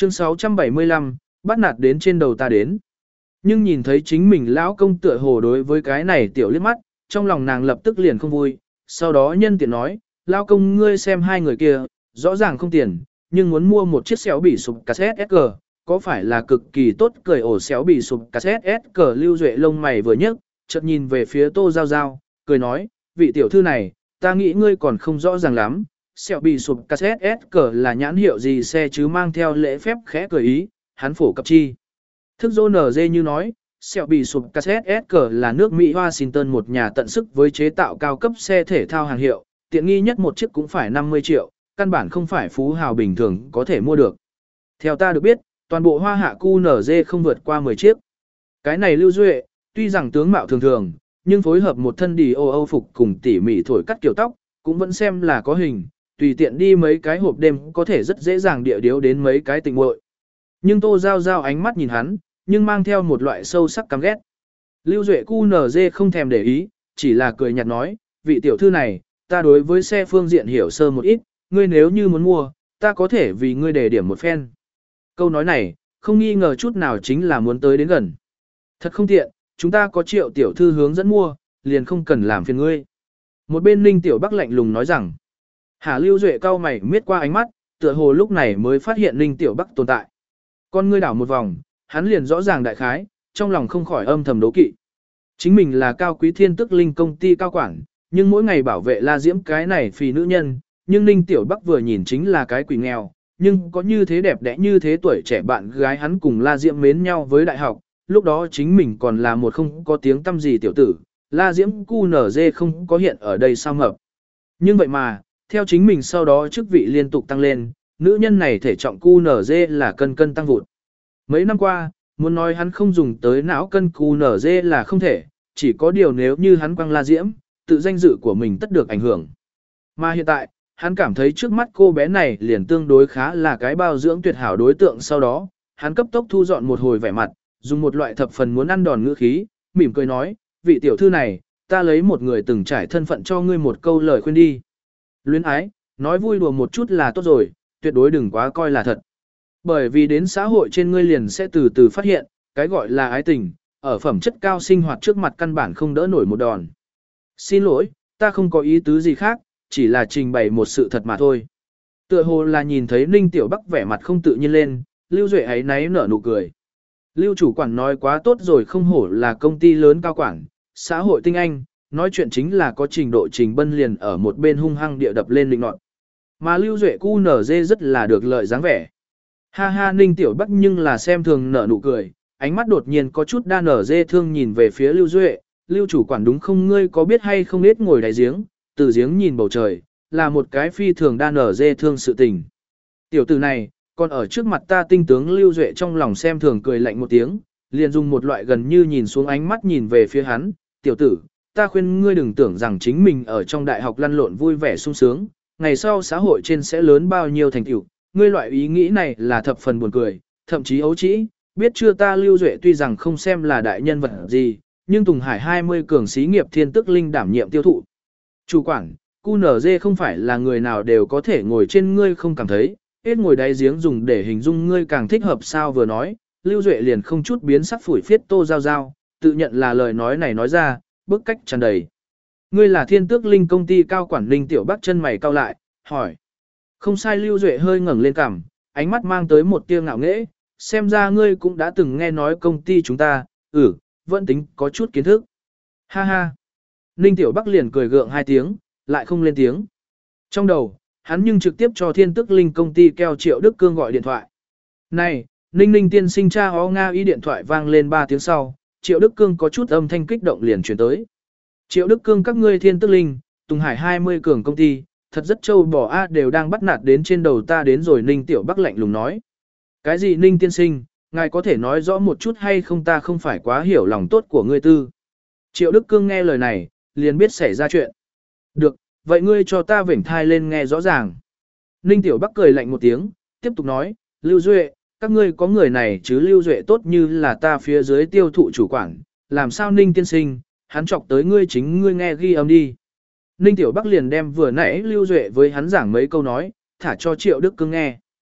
Chương 675, bắt nạt đến trên đầu ta đến. Nhưng nhìn thấy chính mình lão công tựa hồ đối với cái này tiểu liếc mắt, trong lòng nàng lập tức liền không vui, sau đó nhân tiện nói, lão công ngươi xem hai người kia, rõ ràng không tiền, nhưng muốn mua một chiếc xéo bị sụp cassette SG, có phải là cực kỳ tốt cười ổ xéo bị sụp cassette SG. Lưu Duệ lông mày vừa nhấc, chợt nhìn về phía Tô Giao Giao, cười nói, vị tiểu thư này, ta nghĩ ngươi còn không rõ ràng lắm, xéo bị sụp cassette SG là nhãn hiệu gì xe chứ, mang theo lễ phép khẽ cười ý, hắn phổ cập chi. Thức dô NG như nói, xẹo bị sụp cassette SG là nước Mỹ Washington một nhà tận sức với chế tạo cao cấp xe thể thao hàng hiệu, tiện nghi nhất một chiếc cũng phải 50 triệu, căn bản không phải phú hào bình thường có thể mua được. Theo ta được biết, toàn bộ hoa hạ cu NG không vượt qua 10 chiếc. Cái này Lưu Duệ, tuy rằng tướng mạo thường thường, nhưng phối hợp một thân đi Âu phục cùng tỉ mỉ thổi cắt kiểu tóc, cũng vẫn xem là có hình, tùy tiện đi mấy cái hộp đêm có thể rất dễ dàng địa điếu đến mấy cái tình muội. Nhưng Tô Giao Giao ánh mắt nhìn hắn, nhưng mang theo một loại sâu sắc căm ghét. Lưu Duệ QNZ không thèm để ý, chỉ là cười nhạt nói, vị tiểu thư này, ta đối với xe phương diện hiểu sơ một ít, ngươi nếu như muốn mua, ta có thể vì ngươi đề điểm một phen. Câu nói này, không nghi ngờ chút nào chính là muốn tới đến gần. Thật không tiện, chúng ta có Triệu tiểu thư hướng dẫn mua, liền không cần làm phiền ngươi. Một bên Ninh Tiểu Bắc lạnh lùng nói rằng, Hà Lưu Duệ cau mày miết qua ánh mắt, tựa hồ lúc này mới phát hiện Ninh Tiểu Bắc tồn tại. Con ngươi đảo một vòng, hắn liền rõ ràng đại khái, trong lòng không khỏi âm thầm đố kỵ. Chính mình là cao quý thiên tức linh công ty cao quản, nhưng mỗi ngày bảo vệ La Diễm cái này phì nữ nhân, nhưng Ninh Tiểu Bắc vừa nhìn chính là cái quỷ nghèo, nhưng có như thế đẹp đẽ như thế tuổi trẻ bạn gái hắn cùng La Diễm mến nhau với đại học, lúc đó chính mình còn là một không có tiếng tăm gì tiểu tử, La Diễm QNZ không có hiện ở đây sao mập. Nhưng vậy mà, theo chính mình sau đó chức vị liên tục tăng lên, nữ nhân này thể trọng QNZ là cân cân tăng vụt. Mấy năm qua, muốn nói hắn không dùng tới não cân QNZ là không thể, chỉ có điều nếu như hắn quăng La Diễm, tự danh dự của mình tất được ảnh hưởng. Mà hiện tại, hắn cảm thấy trước mắt cô bé này liền tương đối khá là cái bao dưỡng tuyệt hảo đối tượng, sau đó, hắn cấp tốc thu dọn một hồi vẻ mặt, dùng một loại thập phần muốn ăn đòn ngữ khí, mỉm cười nói, vị tiểu thư này, ta lấy một người từng trải thân phận cho ngươi một câu lời khuyên đi. Luyến ái, nói vui đùa một chút là tốt rồi, tuyệt đối đừng quá coi là thật. Bởi vì đến xã hội trên ngươi liền sẽ từ từ phát hiện, cái gọi là ái tình, ở phẩm chất cao sinh hoạt trước mặt căn bản không đỡ nổi một đòn. Xin lỗi, ta không có ý tứ gì khác, chỉ là trình bày một sự thật mà thôi. Tựa hồ là nhìn thấy Ninh Tiểu Bắc vẻ mặt không tự nhiên lên, Lưu Duệ ấy náy nở nụ cười. Lưu chủ quản nói quá tốt rồi, không hổ là công ty lớn cao quản, xã hội tinh anh, nói chuyện chính là có trình độ. Trình Bân liền ở một bên hung hăng địa đập lên định nọt. Mà Lưu Duệ QNZ rất là được lợi dáng vẻ. Ha ha, Ninh Tiểu Bắc nhưng là xem thường nở nụ cười, ánh mắt đột nhiên có chút đa nở dê thương nhìn về phía Lưu Duệ, Lưu chủ quản đúng không, ngươi có biết hay không biết ngồi đáy giếng, từ giếng nhìn bầu trời, là một cái phi thường đa nở dê thương sự tình. Tiểu tử này, còn ở trước mặt ta tinh tướng. Lưu Duệ trong lòng xem thường cười lạnh một tiếng, liền dùng một loại gần như nhìn xuống ánh mắt nhìn về phía hắn, tiểu tử, ta khuyên ngươi đừng tưởng rằng chính mình ở trong đại học lăn lộn vui vẻ sung sướng, ngày sau xã hội trên sẽ lớn bao nhiêu thành tựu. Ngươi loại ý nghĩ này là thập phần buồn cười, thậm chí ấu trĩ, biết chưa, ta Lưu Duệ tuy rằng không xem là đại nhân vật gì, nhưng Tùng Hải 20 cường xí nghiệp thiên tức linh đảm nhiệm tiêu thụ. Chủ quản, QNZ không phải là người nào đều có thể ngồi trên, ngươi không cảm thấy, hết ngồi đáy giếng dùng để hình dung ngươi càng thích hợp sao. Vừa nói, Lưu Duệ liền không chút biến sắc phủi phiết Tô Giao Giao, tự nhận là lời nói này nói ra, bức cách tràn đầy. Ngươi là thiên tước linh công ty cao quản. Ninh Tiểu Bắc chân mày cau lại, hỏi. Không sai. Lưu Duệ hơi ngẩng lên cằm, ánh mắt mang tới một tia ngạo nghễ, xem ra ngươi cũng đã từng nghe nói công ty chúng ta, vẫn tính có chút kiến thức. Ha ha. Ninh Tiểu Bắc liền cười gượng hai tiếng, lại không lên tiếng. Trong đầu, hắn nhưng trực tiếp cho thiên tức linh công ty keo Triệu Đức Cương gọi điện thoại. Này, Ninh Ninh tiên sinh, cha ho Nga ý. Điện thoại vang lên 3 tiếng sau, Triệu Đức Cương có chút âm thanh kích động liền chuyển tới. Triệu Đức Cương, các ngươi thiên tức linh, Tùng Hải 20 cường công ty, thật rất trâu bò a, đều đang bắt nạt đến trên đầu ta đến rồi. Ninh Tiểu Bắc lạnh lùng nói. Cái gì Ninh tiên sinh, ngài có thể nói rõ một chút hay không, ta không phải quá hiểu lòng tốt của ngươi tư. Triệu Đức Cương nghe lời này, liền biết xảy ra chuyện. Được, vậy ngươi cho ta vểnh thai lên nghe rõ ràng. Ninh Tiểu Bắc cười lạnh một tiếng, tiếp tục nói, Lưu Duệ, các ngươi có người này chứ? Lưu Duệ tốt như là ta phía dưới tiêu thụ chủ quản, làm sao Ninh tiên sinh, hắn chọc tới ngươi chính ngươi nghe ghi âm đi. Ninh Tiểu Bắc liền đem vừa nãy Lưu Duệ với hắn giảng mấy câu nói, thả cho Triệu Đức Cương nghe.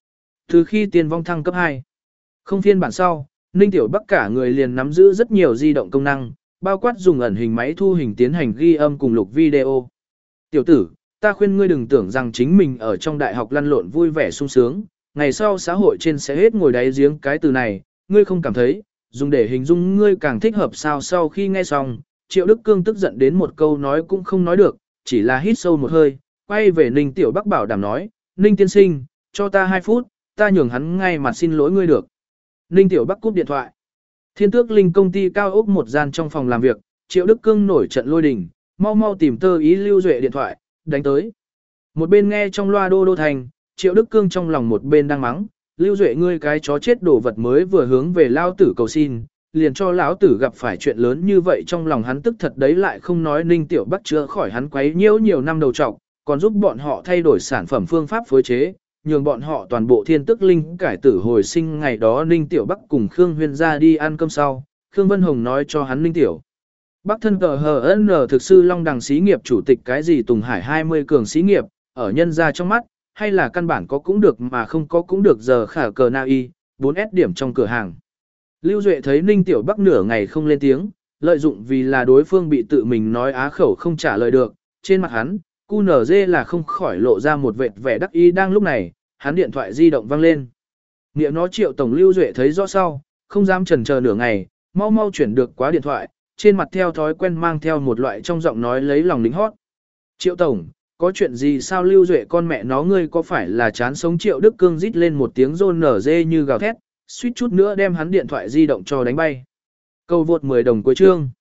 Từ khi Tiên Vong thăng cấp 2, không phiên bản sau, Ninh Tiểu Bắc cả người liền nắm giữ rất nhiều di động công năng, bao quát dùng ẩn hình máy thu hình tiến hành ghi âm cùng lục video. Tiểu tử, ta khuyên ngươi đừng tưởng rằng chính mình ở trong đại học lăn lộn vui vẻ sung sướng, ngày sau xã hội trên sẽ hết ngồi đáy giếng cái từ này, ngươi không cảm thấy, dùng để hình dung ngươi càng thích hợp sao. Sau khi nghe xong, Triệu Đức Cương tức giận đến một câu nói cũng không nói được, chỉ là hít sâu một hơi, quay về Ninh Tiểu Bắc bảo đảm nói, Ninh tiên sinh, cho ta 2 phút, ta nhường hắn ngay mặt xin lỗi ngươi được. Ninh Tiểu Bắc cúp điện thoại. Thiên Tước Linh công ty cao ốc một gian trong phòng làm việc, Triệu Đức Cương nổi trận lôi đình, mau mau tìm Tơ Ý Lưu Duệ điện thoại, đánh tới. Một bên nghe trong loa đô đô thành, Triệu Đức Cương trong lòng một bên đang mắng, Lưu Duệ ngươi cái chó chết đồ vật mới vừa hướng về lao tử cầu xin, liền cho lão tử gặp phải chuyện lớn như vậy, trong lòng hắn tức thật đấy, lại không nói Ninh Tiểu Bắc chữa khỏi hắn quấy nhiễu nhiều năm đầu trọc, còn giúp bọn họ thay đổi sản phẩm phương pháp phối chế, nhường bọn họ toàn bộ Thiên Tước Linh cải tử hồi sinh. Ngày đó Ninh Tiểu Bắc cùng Khương Huyên ra đi ăn cơm sau, Khương Vân Hồng nói cho hắn Ninh Tiểu Bắc thân cờ HN thực sư Long Đằng xí nghiệp chủ tịch cái gì Tùng Hải 20 cường xí nghiệp, ở nhân ra trong mắt, hay là căn bản có cũng được mà không có cũng được, giờ khả cờ na y, 4S điểm trong cửa hàng. Lưu Duệ thấy Ninh Tiểu Bắc nửa ngày không lên tiếng, lợi dụng vì là đối phương bị tự mình nói á khẩu không trả lời được, trên mặt hắn, QNZ là không khỏi lộ ra một vệt vẻ đắc ý. Đang lúc này, hắn điện thoại di động vang lên. Nghĩa nó Triệu tổng. Lưu Duệ thấy rõ sau, không dám chần chờ nửa ngày, mau mau chuyển được quá điện thoại, trên mặt theo thói quen mang theo một loại trong giọng nói lấy lòng lính hót. Triệu tổng, có chuyện gì sao? Lưu Duệ con mẹ nó ngươi có phải là chán sống? Triệu Đức Cương rít lên một tiếng rôn nở dê như gào thét, suýt chút nữa đem hắn điện thoại di động cho đánh bay. Câu vượt 10 đồng cuối chương.